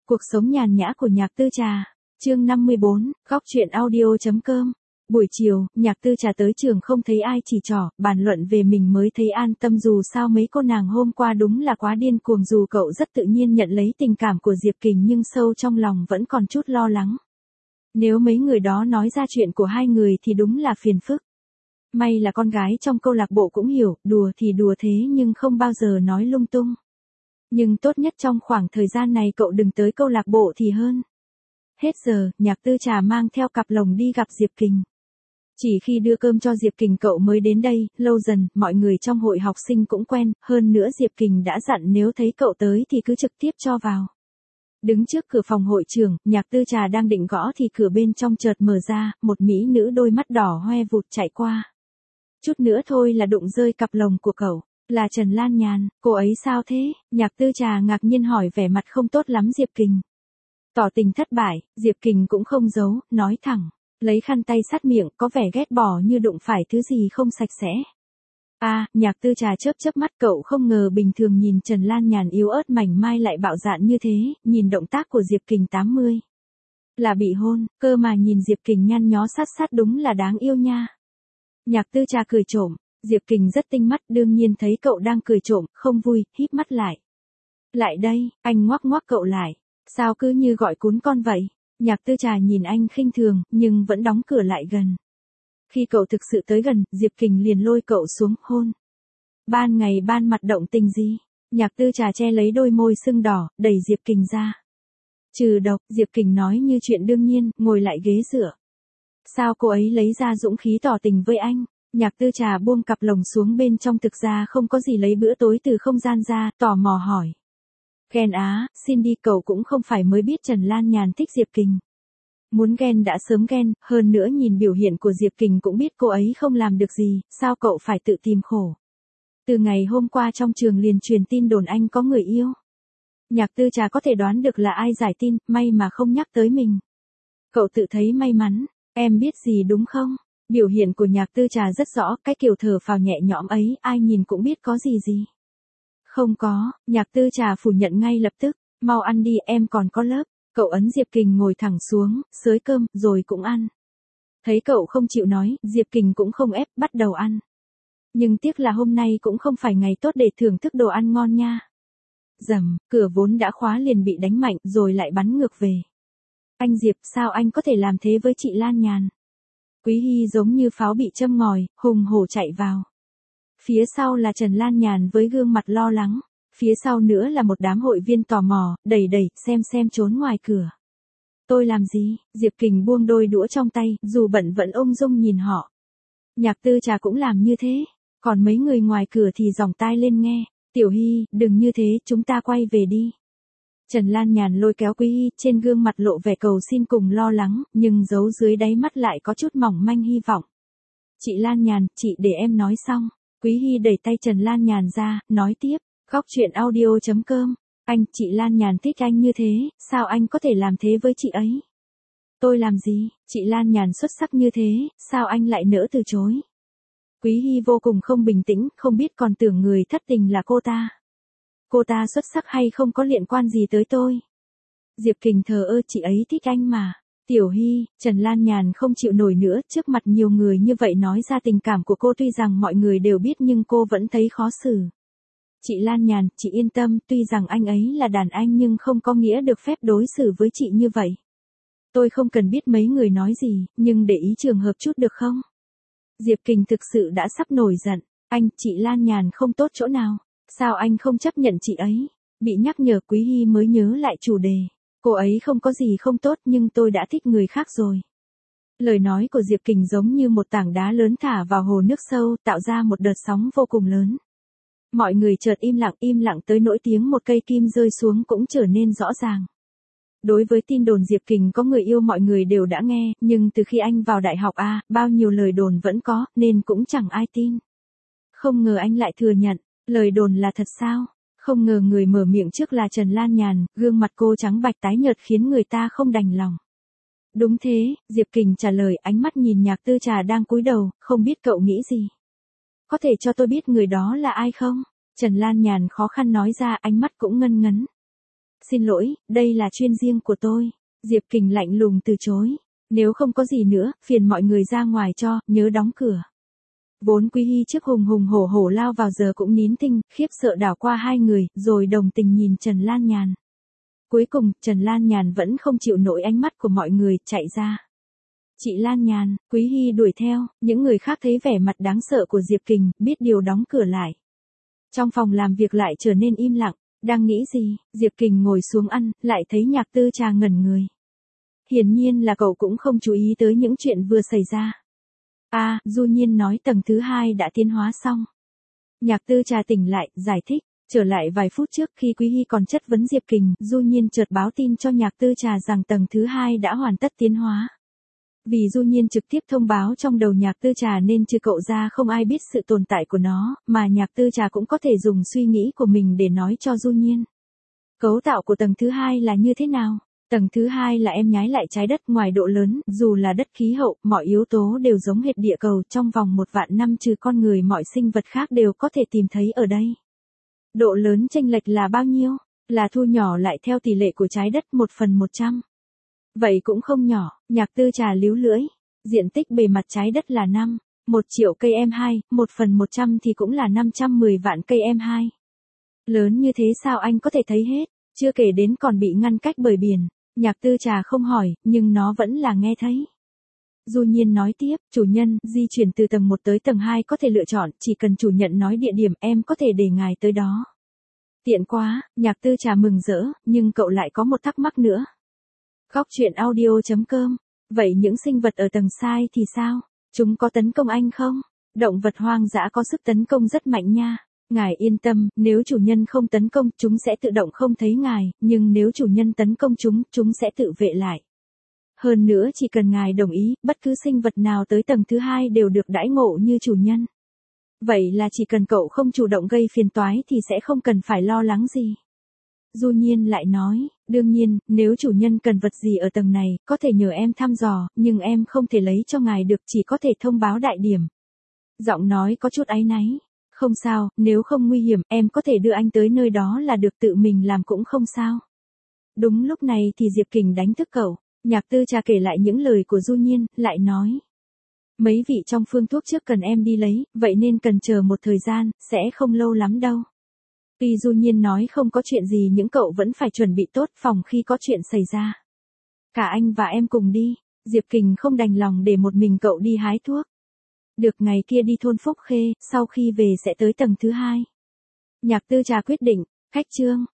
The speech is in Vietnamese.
Cuộc sống nhàn nhã của Nhạc Tư Trà. Chương 54, góc truyện audio.com. Buổi chiều, Nhạc Tư Trà tới trường không thấy ai chỉ trỏ, bàn luận về mình mới thấy an tâm, dù sao mấy cô nàng hôm qua đúng là quá điên cuồng, dù cậu rất tự nhiên nhận lấy tình cảm của Diệp Kình nhưng sâu trong lòng vẫn còn chút lo lắng. Nếu mấy người đó nói ra chuyện của hai người thì đúng là phiền phức. May là con gái trong câu lạc bộ cũng hiểu, đùa thì đùa thế nhưng không bao giờ nói lung tung. Nhưng tốt nhất trong khoảng thời gian này cậu đừng tới câu lạc bộ thì hơn. Hết giờ, Nhạc Tư Trà mang theo cặp lồng đi gặp Diệp Kình. Chỉ khi đưa cơm cho Diệp Kình cậu mới đến đây, lâu dần, mọi người trong hội học sinh cũng quen, hơn nữa Diệp Kình đã dặn nếu thấy cậu tới thì cứ trực tiếp cho vào. Đứng trước cửa phòng hội trường, Nhạc Tư Trà đang định gõ thì cửa bên trong chợt mở ra, một mỹ nữ đôi mắt đỏ hoe vụt chạy qua. Chút nữa thôi là đụng rơi cặp lồng của cậu. Là Trần Lan Nhàn, cô ấy sao thế? Nhạc Tư Trà ngạc nhiên hỏi, vẻ mặt không tốt lắm Diệp Kình. Tỏ tình thất bại, Diệp Kình cũng không giấu, nói thẳng. Lấy khăn tay sát miệng, có vẻ ghét bỏ như đụng phải thứ gì không sạch sẽ. Nhạc Tư Trà chớp mắt, cậu không ngờ bình thường nhìn Trần Lan Nhàn yếu ớt mảnh mai lại bạo dạn như thế, nhìn động tác của Diệp Kình 80. Là bị hôn, cơ mà nhìn Diệp Kình nhăn nhó sát đúng là đáng yêu nha. Nhạc Tư Trà cười trộm. Diệp Kình rất tinh mắt, đương nhiên thấy cậu đang cười trộm, không vui, híp mắt lại. Lại đây, anh ngoắc cậu lại. Sao cứ như gọi cún con vậy? Nhạc Tư Trà nhìn anh khinh thường, nhưng vẫn đóng cửa lại gần. Khi cậu thực sự tới gần, Diệp Kình liền lôi cậu xuống, hôn. Ban ngày ban mặt động tình gì? Nhạc Tư Trà che lấy đôi môi sưng đỏ, đẩy Diệp Kình ra. Trừ độc, Diệp Kình nói như chuyện đương nhiên, ngồi lại ghế dựa. Sao cô ấy lấy ra dũng khí tỏ tình với anh? Nhạc Tư Trà buông cặp lồng xuống, bên trong thực ra không có gì, lấy bữa tối từ không gian ra, tò mò hỏi. Ghen á, xin đi, cậu cũng không phải mới biết Trần Lan Nhàn thích Diệp Kình. Muốn ghen đã sớm ghen, hơn nữa nhìn biểu hiện của Diệp Kình cũng biết cô ấy không làm được gì, sao cậu phải tự tìm khổ. Từ ngày hôm qua trong trường liền truyền tin đồn anh có người yêu. Nhạc Tư Trà có thể đoán được là ai giải tin, may mà không nhắc tới mình. Cậu tự thấy may mắn, em biết gì đúng không? Biểu hiện của Nhạc Tư Trà rất rõ, cái kiểu thở phào nhẹ nhõm ấy, ai nhìn cũng biết có gì. Không có, Nhạc Tư Trà phủ nhận ngay lập tức, mau ăn đi, em còn có lớp. Cậu ấn Diệp Kình ngồi thẳng xuống, xới cơm, rồi cũng ăn. Thấy cậu không chịu nói, Diệp Kình cũng không ép, bắt đầu ăn. Nhưng tiếc là hôm nay cũng không phải ngày tốt để thưởng thức đồ ăn ngon nha. Rầm, cửa vốn đã khóa liền bị đánh mạnh, rồi lại bắn ngược về. Anh Diệp, sao anh có thể làm thế với chị Lan Nhàn? Quý Hy giống như pháo bị châm ngòi, hùng hổ chạy vào. Phía sau là Trần Lan Nhàn với gương mặt lo lắng. Phía sau nữa là một đám hội viên tò mò, đẩy xem trốn ngoài cửa. Tôi làm gì? Diệp Kình buông đôi đũa trong tay, dù bận vẫn ung dung nhìn họ. Nhạc Tư Trà cũng làm như thế. Còn mấy người ngoài cửa thì giòng tai lên nghe. Tiểu Hy, đừng như thế, chúng ta quay về đi. Trần Lan Nhàn lôi kéo Quý Hy, trên gương mặt lộ vẻ cầu xin cùng lo lắng, nhưng giấu dưới đáy mắt lại có chút mỏng manh hy vọng. Chị Lan Nhàn, chị để em nói xong. Quý Hy đẩy tay Trần Lan Nhàn ra, nói tiếp. Góc truyện audio.com. Anh, chị Lan Nhàn thích anh như thế, sao anh có thể làm thế với chị ấy? Tôi làm gì? Chị Lan Nhàn xuất sắc như thế, sao anh lại nỡ từ chối? Quý Hy vô cùng không bình tĩnh, không biết còn tưởng người thất tình là cô ta. Cô ta xuất sắc hay không có liên quan gì tới tôi? Diệp Kình thờ ơ, chị ấy thích anh mà. Tiểu Hy, Trần Lan Nhàn không chịu nổi nữa, trước mặt nhiều người như vậy nói ra tình cảm của cô, tuy rằng mọi người đều biết nhưng cô vẫn thấy khó xử. Chị Lan Nhàn, chị yên tâm, tuy rằng anh ấy là đàn anh nhưng không có nghĩa được phép đối xử với chị như vậy. Tôi không cần biết mấy người nói gì, nhưng để ý trường hợp chút được không? Diệp Kình thực sự đã sắp nổi giận. Anh, chị Lan Nhàn không tốt chỗ nào? Sao anh không chấp nhận chị ấy? Bị nhắc nhở, Quý Hy mới nhớ lại chủ đề. Cô ấy không có gì không tốt nhưng tôi đã thích người khác rồi. Lời nói của Diệp Kình giống như một tảng đá lớn thả vào hồ nước sâu, tạo ra một đợt sóng vô cùng lớn. Mọi người chợt im lặng tới nỗi tiếng một cây kim rơi xuống cũng trở nên rõ ràng. Đối với tin đồn Diệp Kình có người yêu mọi người đều đã nghe, nhưng từ khi anh vào đại học bao nhiêu lời đồn vẫn có, nên cũng chẳng ai tin. Không ngờ anh lại thừa nhận, lời đồn là thật sao? Không ngờ người mở miệng trước là Trần Lan Nhàn, gương mặt cô trắng bạch tái nhợt khiến người ta không đành lòng. Đúng thế, Diệp Kình trả lời, ánh mắt nhìn Nhạc Tư Trà đang cúi đầu, không biết cậu nghĩ gì. Có thể cho tôi biết người đó là ai không? Trần Lan Nhàn khó khăn nói ra, ánh mắt cũng ngân ngấn. Xin lỗi, đây là chuyên riêng của tôi. Diệp Kình lạnh lùng từ chối. Nếu không có gì nữa, phiền mọi người ra ngoài cho, nhớ đóng cửa. Vốn Quý Hy trước hùng hùng hổ hổ lao vào giờ cũng nín thinh, khiếp sợ đảo qua hai người, rồi đồng tình nhìn Trần Lan Nhàn. Cuối cùng, Trần Lan Nhàn vẫn không chịu nổi ánh mắt của mọi người, chạy ra. Chị Lan Nhàn, Quý Hy đuổi theo, những người khác thấy vẻ mặt đáng sợ của Diệp Kình, biết điều đóng cửa lại. Trong phòng làm việc lại trở nên im lặng, đang nghĩ gì, Diệp Kình ngồi xuống ăn, lại thấy Nhạc Tư Trà ngẩn người. Hiển nhiên là cậu cũng không chú ý tới những chuyện vừa xảy ra. Du Nhiên nói tầng thứ 2 đã tiến hóa xong. Nhạc Tư Trà tỉnh lại, giải thích, trở lại vài phút trước khi Quý Hy còn chất vấn Diệp Kình, Du Nhiên chợt báo tin cho Nhạc Tư Trà rằng tầng thứ 2 đã hoàn tất tiến hóa. Vì Du Nhiên trực tiếp thông báo trong đầu Nhạc Tư Trà nên trừ cậu ra không ai biết sự tồn tại của nó, mà Nhạc Tư Trà cũng có thể dùng suy nghĩ của mình để nói cho Du Nhiên. Cấu tạo của tầng thứ 2 là như thế nào? Tầng thứ 2 là em nhái lại trái đất ngoài độ lớn, dù là đất khí hậu, mọi yếu tố đều giống hệt địa cầu, trong vòng 1 vạn năm trừ con người mọi sinh vật khác đều có thể tìm thấy ở đây. Độ lớn chênh lệch là bao nhiêu? Là thu nhỏ lại theo tỷ lệ của trái đất 1/100. Vậy cũng không nhỏ, Nhạc Tư Trà líu lưỡi. Diện tích bề mặt trái đất là 1 triệu cây M2, 1/100 thì cũng là 510 vạn cây M2. Lớn như thế sao anh có thể thấy hết, chưa kể đến còn bị ngăn cách bởi biển. Nhạc Tư Trà không hỏi, nhưng nó vẫn là nghe thấy. Du Nhiên nói tiếp, chủ nhân, di chuyển từ tầng 1 tới tầng 2 có thể lựa chọn, chỉ cần chủ nhận nói địa điểm em có thể để ngài tới đó. Tiện quá, Nhạc Tư Trà mừng rỡ, nhưng cậu lại có một thắc mắc nữa. Góc truyện audio.com. Vậy những sinh vật ở tầng sai thì sao? Chúng có tấn công anh không? Động vật hoang dã có sức tấn công rất mạnh nha. Ngài yên tâm, nếu chủ nhân không tấn công, chúng sẽ tự động không thấy ngài, nhưng nếu chủ nhân tấn công chúng sẽ tự vệ lại. Hơn nữa chỉ cần ngài đồng ý, bất cứ sinh vật nào tới tầng thứ 2 đều được đãi ngộ như chủ nhân. Vậy là chỉ cần cậu không chủ động gây phiền toái thì sẽ không cần phải lo lắng gì. Du Nhiên lại nói, đương nhiên, nếu chủ nhân cần vật gì ở tầng này, có thể nhờ em thăm dò, nhưng em không thể lấy cho ngài được, chỉ có thể thông báo đại điểm. Giọng nói có chút áy náy. Không sao, nếu không nguy hiểm, em có thể đưa anh tới nơi đó là được, tự mình làm cũng không sao. Đúng lúc này thì Diệp Kình đánh thức cậu. Nhạc Tư Trà kể lại những lời của Du Nhiên, lại nói. Mấy vị trong phương thuốc trước cần em đi lấy, vậy nên cần chờ một thời gian, sẽ không lâu lắm đâu. Tuy Du Nhiên nói không có chuyện gì nhưng cậu vẫn phải chuẩn bị tốt phòng khi có chuyện xảy ra. Cả anh và em cùng đi, Diệp Kình không đành lòng để một mình cậu đi hái thuốc. Được, ngày kia đi thôn Phúc Khê, sau khi về sẽ tới tầng thứ 2. Nhạc Tư Trà quyết định, khách trương.